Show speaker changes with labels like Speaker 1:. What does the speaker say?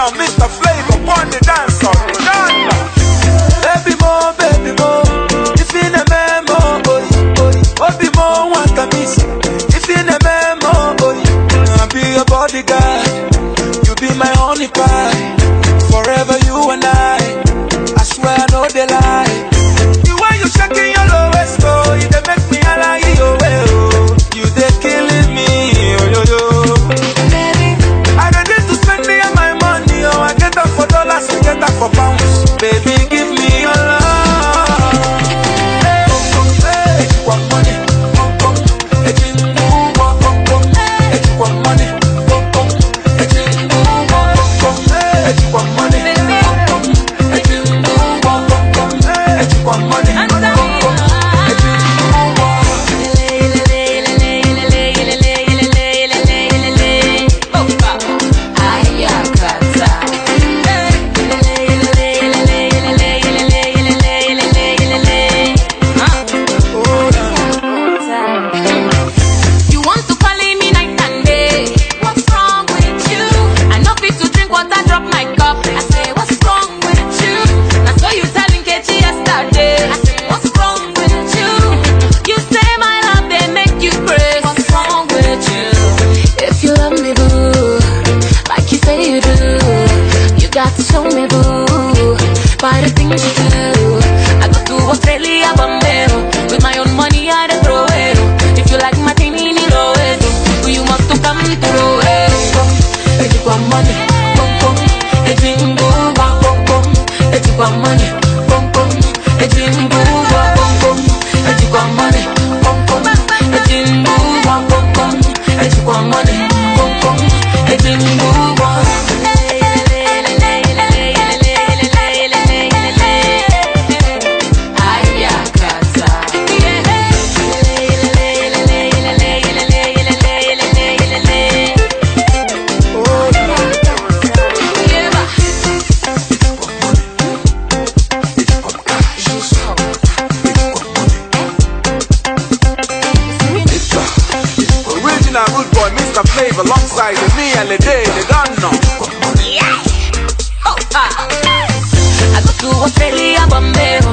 Speaker 1: now, Mr. Flavor on the dance hall. Baby mo, if in a memo, baby mo, want to miss. If in a memo, I'll be your bodyguard. You be my honey pie. Forever you and I swear I know they lie. The way you shaking your lowest, you they make me like you, you they killing me, Baby, I don't need to spend me and my money, I get that for dollars, I get that for pounds. Baby, give me your love. Hey, you want money? Hey, you want money?
Speaker 2: Show me boo, by the things you do. I go to Australia, Bombero. With my own money, I don't throw it. If you like my thing, you must to come through it. If you want money, if you if you want money, if you if you want money, if you want money, if you
Speaker 1: Rude boy, Mr. Flavor, alongside with me and the day, they don't know.
Speaker 2: Yeah. I go to Australia, Bombero.